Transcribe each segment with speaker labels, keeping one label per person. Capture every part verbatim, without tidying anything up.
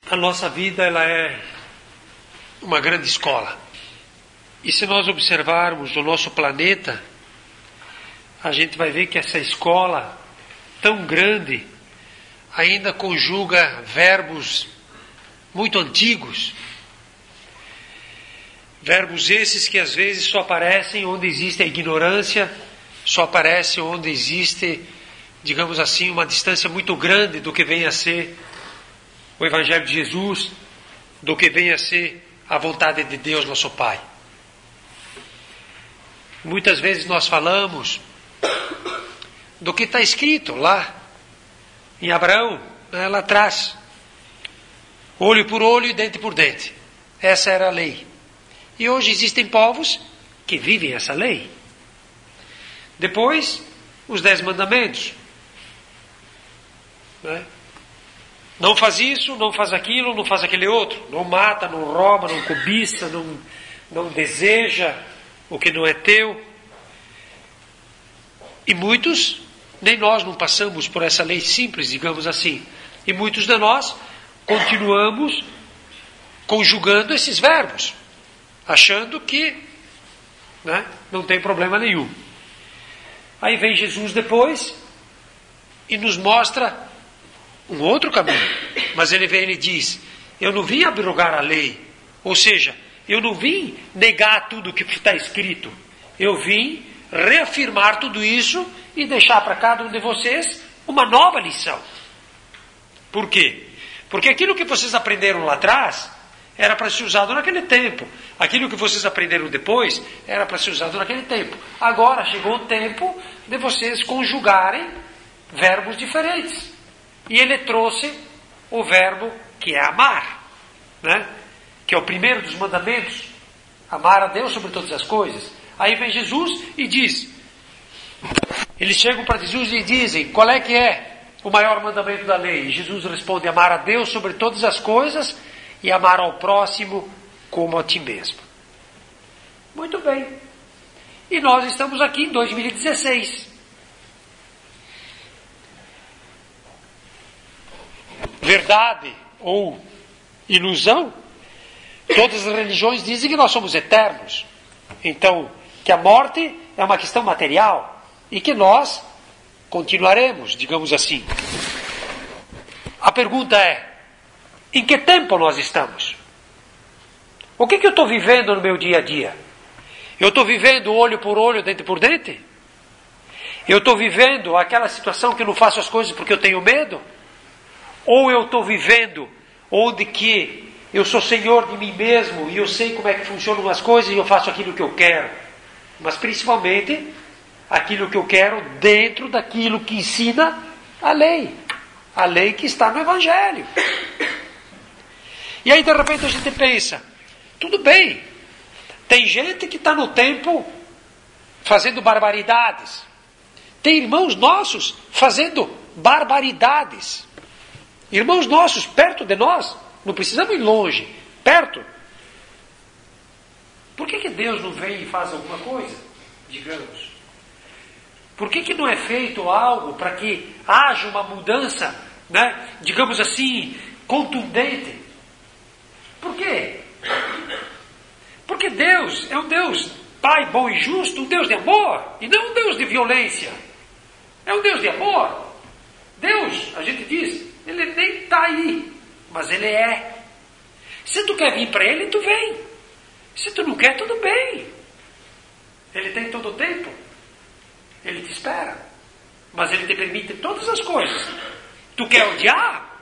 Speaker 1: A nossa vida, ela é uma grande escola. E se nós observarmos o nosso planeta, a gente vai ver que essa escola tão grande ainda conjuga verbos muito antigos. Verbos esses que às vezes só aparecem onde existe a ignorância, só aparecem onde existe, digamos assim, uma distância muito grande do que vem a ser o Evangelho de Jesus, do que vem a ser a vontade de Deus, nosso Pai. Muitas vezes nós falamos do que está escrito lá em Abraão, né, lá atrás. Olho por olho e dente por dente. Essa era a lei. E hoje existem povos que vivem essa lei. Depois, os dez mandamentos. Né? Não faz isso, não faz aquilo, não faz aquele outro. Não mata, não rouba, não cobiça, não, não deseja o que não é teu. E muitos, nem nós não passamos por essa lei simples, digamos assim. E muitos de nós continuamos conjugando esses verbos, achando que, né, não tem problema nenhum. Aí vem Jesus depois e nos mostra um outro caminho. Mas ele vem e ele diz: eu não vim abrogar a lei. Ou seja, eu não vim negar tudo o que está escrito. Eu vim reafirmar tudo isso e deixar para cada um de vocês uma nova lição. Por quê? Porque aquilo que vocês aprenderam lá atrás era para ser usado naquele tempo. Aquilo que vocês aprenderam depois era para ser usado naquele tempo. Agora chegou o tempo de vocês conjugarem verbos diferentes. E ele trouxe o verbo que é amar, né? Que é o primeiro dos mandamentos. Amar a Deus sobre todas as coisas. Aí vem Jesus e diz, eles chegam para Jesus e dizem, qual é que é o maior mandamento da lei? E Jesus responde, amar a Deus sobre todas as coisas e amar ao próximo como a ti mesmo. Muito bem. E nós estamos aqui em dois mil e dezesseis. Verdade ou ilusão? Todas as religiões dizem que nós somos eternos. Então, que a morte é uma questão material e que nós continuaremos, digamos assim. A pergunta é, em que tempo nós estamos? O que, que eu estou vivendo no meu dia a dia? Eu estou vivendo olho por olho, dente por dente? Eu estou vivendo aquela situação que eu não faço as coisas porque eu tenho medo? Ou eu estou vivendo onde que eu sou senhor de mim mesmo e eu sei como é que funcionam as coisas e eu faço aquilo que eu quero? Mas principalmente aquilo que eu quero dentro daquilo que ensina a lei. A lei que está no Evangelho. E aí de repente a gente pensa, tudo bem, tem gente que está no templo fazendo barbaridades. Tem irmãos nossos fazendo barbaridades. Irmãos nossos perto de nós, não precisamos ir longe, perto. Por que que Deus não vem e faz alguma coisa? Digamos. Por que que não é feito algo para que haja uma mudança, né, digamos assim, contundente? Por quê? Porque Deus é um Deus Pai bom e justo, um Deus de amor, e não um Deus de violência. É um Deus de amor. Deus, a gente diz, Ele nem está aí, mas Ele é. Se tu quer vir para Ele, tu vem. Se tu não quer, tudo bem. Ele tem todo o tempo. Ele te espera. Mas Ele te permite todas as coisas. Tu quer odiar?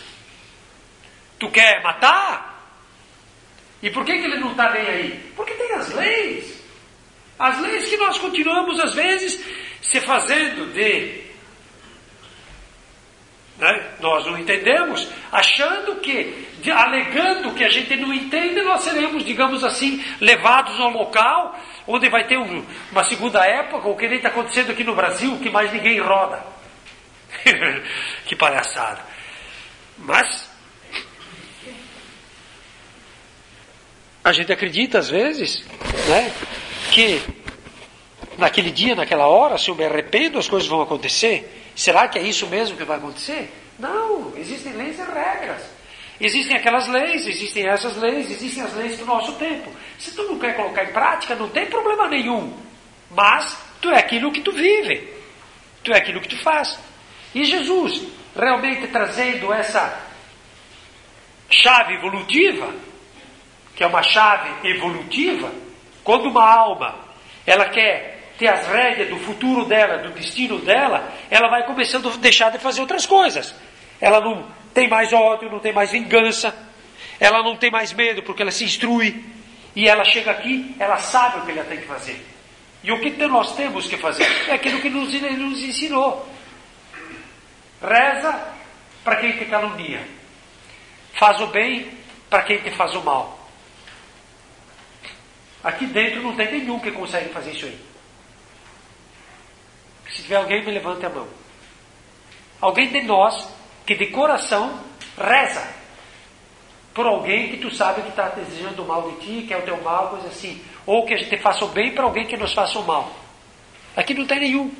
Speaker 1: Tu quer matar? E por que que Ele não está nem aí? Porque tem as leis. As leis que nós continuamos, às vezes, se fazendo de... Né? Nós não entendemos, achando que, de, alegando que a gente não entende, nós seremos, digamos assim, levados ao local onde vai ter um, uma segunda época, o que nem está acontecendo aqui no Brasil, que mais ninguém roda. Que palhaçada. Mas a gente acredita às vezes, né, que naquele dia, naquela hora, se eu me arrependo, as coisas vão acontecer. Será que é isso mesmo que vai acontecer? Não, existem leis e regras. Existem aquelas leis, existem essas leis, existem as leis do nosso tempo. Se tu não quer colocar em prática, não tem problema nenhum. Mas tu é aquilo que tu vive. Tu é aquilo que tu faz. E Jesus, realmente trazendo essa chave evolutiva, que é uma chave evolutiva, quando uma alma, ela quer ter as rédeas do futuro dela, do destino dela, ela vai começando a deixar de fazer outras coisas. Ela não tem mais ódio, não tem mais vingança, ela não tem mais medo porque ela se instrui, e ela chega aqui, ela sabe o que ela tem que fazer. E o que nós temos que fazer? É aquilo que nos, ele nos ensinou. Reza para quem te calunia. Faz o bem para quem te faz o mal. Aqui dentro não tem nenhum que consegue fazer isso aí. Se tiver alguém, me levante a mão. Alguém de nós que de coração reza por alguém que tu sabe que está desejando o mal de ti, que é o teu mal, coisa assim. Ou que a gente faça o bem para alguém que nos faça o mal. Aqui não tem nenhum.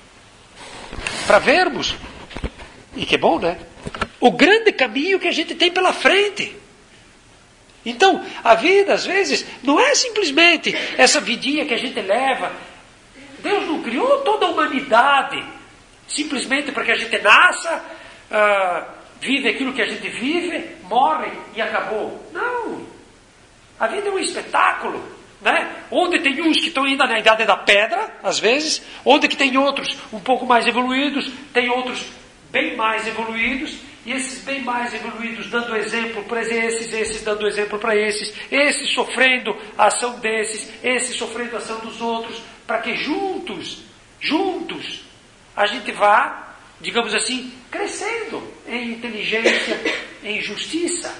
Speaker 1: Para vermos, e que bom, né? O grande caminho que a gente tem pela frente. Então, a vida, às vezes, não é simplesmente essa vidinha que a gente leva. Deus não criou toda a humanidade simplesmente para que a gente nasça, uh, vive aquilo que a gente vive, morre e acabou. Não. A vida é um espetáculo, né? Onde tem uns que estão ainda na idade da pedra, às vezes, onde que tem outros um pouco mais evoluídos, tem outros bem mais evoluídos, e esses bem mais evoluídos dando exemplo para esses, esses dando exemplo para esses, esses sofrendo a ação desses, esses sofrendo a ação dos outros, para que juntos, juntos, a gente vá, digamos assim, crescendo em inteligência, em justiça,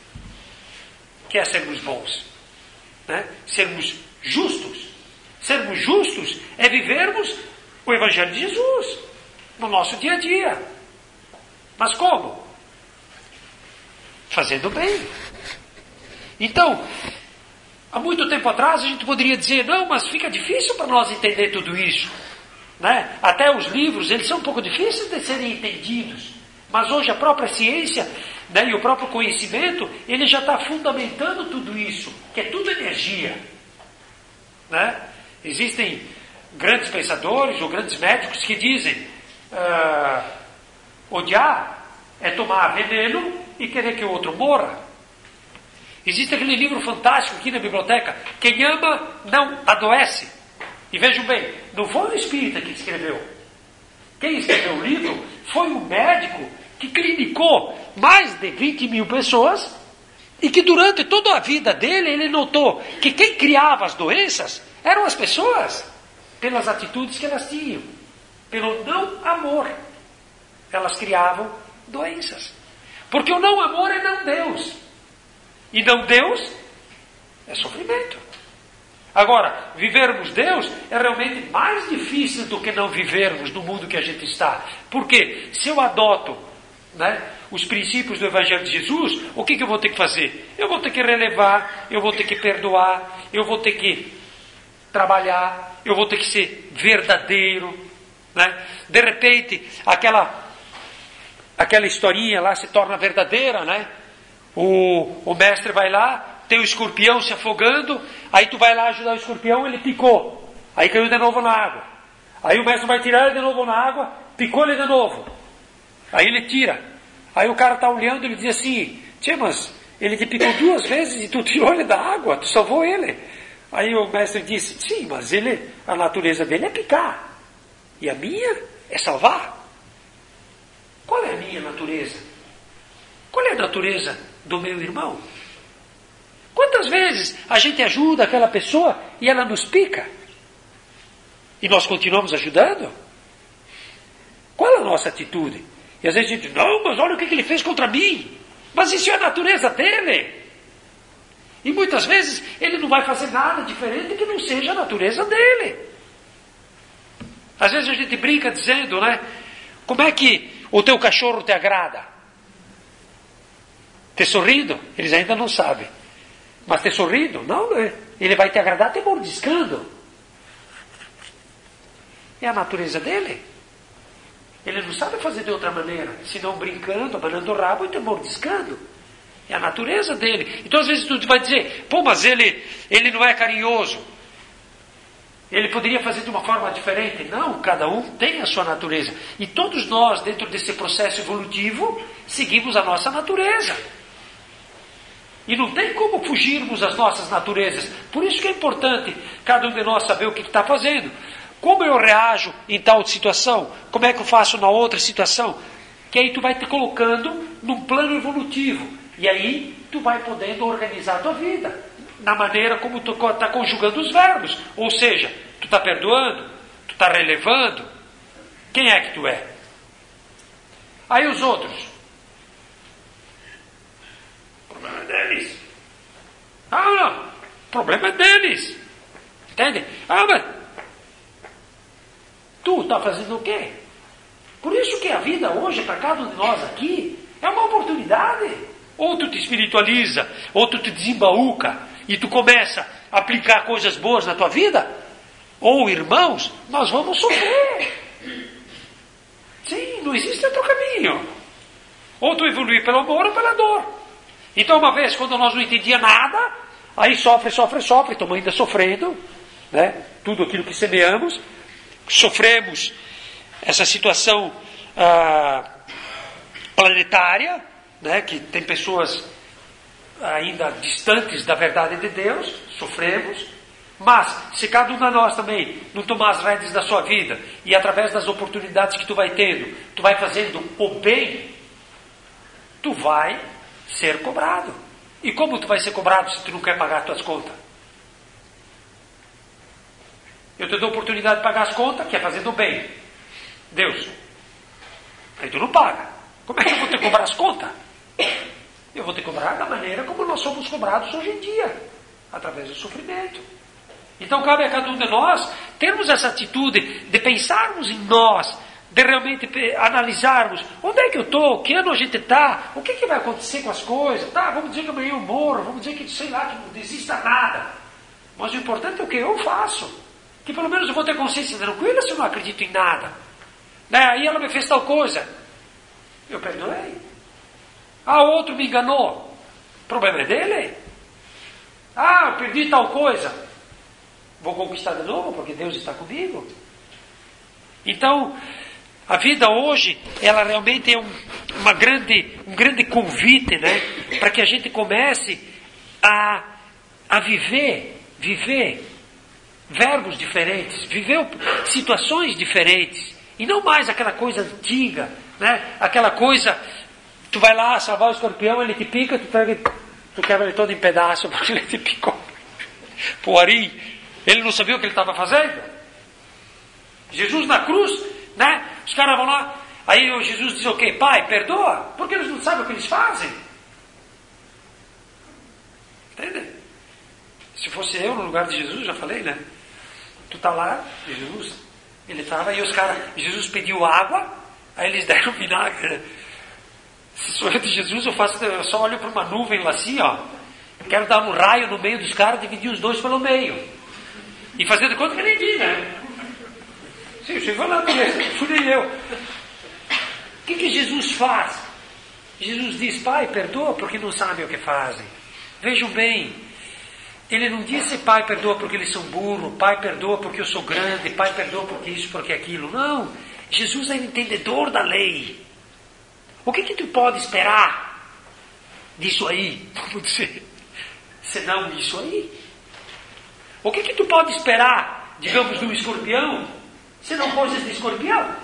Speaker 1: que é sermos bons, né? Sermos justos. Sermos justos é vivermos o Evangelho de Jesus no nosso dia a dia. Mas como? Fazendo bem. Então, há muito tempo atrás a gente poderia dizer, não, mas fica difícil para nós entender tudo isso, né? Até os livros, eles são um pouco difíceis de serem entendidos. Mas hoje a própria ciência, né, e o próprio conhecimento, ele já está fundamentando tudo isso, que é tudo energia, né? Existem grandes pensadores ou grandes médicos que dizem, ah, odiar é tomar veneno e querer que o outro morra. Existe aquele livro fantástico aqui na biblioteca, quem ama não adoece. E vejam bem, não foi o espírita que escreveu. Quem escreveu o livro foi um médico que clinicou mais de vinte mil pessoas e que durante toda a vida dele ele notou que quem criava as doenças eram as pessoas, pelas atitudes que elas tinham, pelo não amor. Elas criavam doenças. Porque o não amor é não Deus. E não Deus é sofrimento. Agora, vivermos Deus é realmente mais difícil do que não vivermos no mundo que a gente está. Porque se eu adoto, né, os princípios do Evangelho de Jesus, o que, que eu vou ter que fazer? Eu vou ter que relevar, eu vou ter que perdoar, eu vou ter que trabalhar, eu vou ter que ser verdadeiro, né? De repente, aquela, aquela historinha lá se torna verdadeira, né? O, o mestre vai lá, tem o escorpião se afogando, aí tu vai lá ajudar o escorpião, ele picou, aí caiu de novo na água. Aí o mestre vai tirar ele de novo na água, picou ele de novo. Aí ele tira. Aí o cara está olhando e ele diz assim, tchê, mas ele te picou duas vezes e tu tirou ele da água, tu salvou ele. Aí o mestre disse, sim, mas ele, a natureza dele é picar. E a minha é salvar. Qual é a minha natureza? Qual é a natureza do meu irmão? Quantas vezes a gente ajuda aquela pessoa e ela nos pica? E nós continuamos ajudando? Qual é a nossa atitude? E às vezes a gente diz, não, mas olha o que ele fez contra mim. Mas isso é a natureza dele. E muitas vezes ele não vai fazer nada diferente que não seja a natureza dele. Às vezes a gente brinca dizendo, né? Como é que o teu cachorro te agrada? Te sorrindo? Eles ainda não sabem. Mas te sorrindo? Não, não é. Ele vai te agradar te mordiscando. É a natureza dele. Ele não sabe fazer de outra maneira, senão brincando, abanando o rabo e te mordiscando. É a natureza dele. Então às vezes tu vai dizer, pô, mas ele, ele não é carinhoso. Ele poderia fazer de uma forma diferente. Não, cada um tem a sua natureza. E todos nós, dentro desse processo evolutivo, seguimos a nossa natureza. E não tem como fugirmos das nossas naturezas. Por isso que é importante cada um de nós saber o que está fazendo. Como eu reajo em tal situação? Como é que eu faço na outra situação? Que aí tu vai te colocando num plano evolutivo. E aí tu vai podendo organizar a tua vida. Na maneira como tu está conjugando os verbos. Ou seja, tu está perdoando, tu está relevando. Quem é que tu é? Aí os outros. O problema é deles. Ah, não. O problema é deles. Entende? Ah, mas tu está fazendo o quê? Por isso que a vida hoje, para cada um de nós aqui, é uma oportunidade. Ou tu te espiritualiza, ou tu te desembaúca, e tu começa a aplicar coisas boas na tua vida, ou irmãos, nós vamos sofrer. Sim, não existe outro caminho. Ou tu evoluir pelo amor ou pela dor. Então uma vez, quando nós não entendíamos nada, aí sofre, sofre, sofre, estamos ainda sofrendo, né? Tudo aquilo que semeamos, sofremos essa situação ah, planetária, né? Que tem pessoas ainda distantes da verdade de Deus, sofremos, mas se cada um de nós também não tomar as rédeas da sua vida, e através das oportunidades que tu vai tendo, tu vai fazendo o bem, tu vai ser cobrado. E como tu vai ser cobrado se tu não quer pagar as tuas contas? Eu te dou a oportunidade de pagar as contas, que é fazendo o bem. Deus, aí tu não paga. Como é que eu vou te cobrar as contas? Eu vou te cobrar da maneira como nós somos cobrados hoje em dia, através do sofrimento. Então cabe a cada um de nós termos essa atitude de pensarmos em nós, de realmente analisarmos onde é que eu estou, que ano a gente está, o que, que vai acontecer com as coisas. Tá, vamos dizer que amanhã eu morro, vamos dizer que, sei lá, que não desista nada. Mas o importante é o que eu faço. Que pelo menos eu vou ter consciência tranquila se eu não acredito em nada. Né? Aí ela me fez tal coisa. Eu perdoei. Ah, o outro me enganou. O problema é dele. Ah, eu perdi tal coisa. Vou conquistar de novo porque Deus está comigo. Então, a vida hoje, ela realmente é um, uma grande, um grande convite, né? Para que a gente comece a, a viver, viver verbos diferentes, viver situações diferentes. E não mais aquela coisa antiga, né? Aquela coisa, tu vai lá salvar o escorpião, ele te pica, tu, pega, tu quebra ele todo em pedaços porque ele te picou. Puarim, ele não sabia o que ele estava fazendo. Jesus na cruz, né? Os caras vão lá, aí o Jesus diz o quê? Pai, perdoa, porque eles não sabem o que eles fazem. Entende? Se fosse eu no lugar de Jesus, já falei, né? Tu tá lá, Jesus, ele estava, e os caras, Jesus pediu água, aí eles deram vinagre, né? Se sou eu de Jesus, eu faço, eu só olho para uma nuvem lá assim, ó. Quero dar um raio no meio dos caras, dividir os dois pelo meio. E fazer de conta que nem vi, né? Sim, chegou lá, fui eu. O que, que Jesus faz? Jesus diz, Pai, perdoa porque não sabem o que fazem. Vejam bem, ele não disse, Pai, perdoa porque eles são burros, Pai, perdoa porque eu sou grande, Pai, perdoa porque isso, porque aquilo. Não, Jesus é entendedor da lei. O que, que tu pode esperar disso aí? Vamos dizer, senão isso aí. O que, que tu pode esperar, digamos, de um escorpião, senão coisas de escorpião?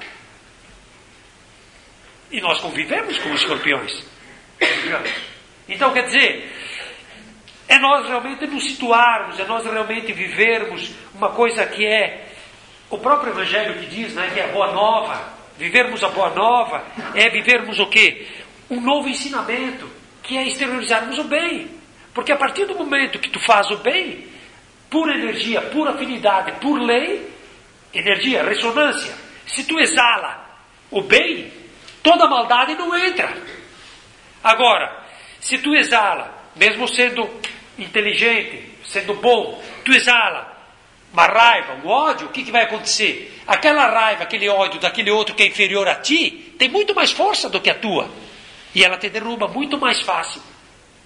Speaker 1: E nós convivemos com os escorpiões. Então, quer dizer, é nós realmente nos situarmos, é nós realmente vivermos uma coisa que é o próprio Evangelho que diz, né, que é a boa nova. Vivermos a boa nova é vivermos o quê? Um novo ensinamento, que é exteriorizarmos o bem. Porque a partir do momento que tu faz o bem, pura energia, pura afinidade, por lei, energia, ressonância, se tu exala o bem, toda a maldade não entra. Agora, se tu exala, mesmo sendo inteligente, sendo bom, tu exala uma raiva, um ódio, o que, que vai acontecer? Aquela raiva, aquele ódio daquele outro que é inferior a ti, tem muito mais força do que a tua. E ela te derruba muito mais fácil.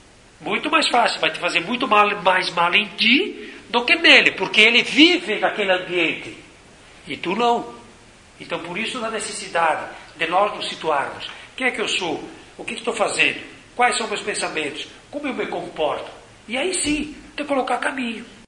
Speaker 1: mais fácil, vai te fazer muito mal, mais mal em ti do que nele, porque ele vive naquele ambiente e tu não. Então por isso a necessidade de nós nos situarmos. Quem é que eu sou? O que estou fazendo? Quais são meus pensamentos? Como eu me comporto? E aí sim, te colocar caminho.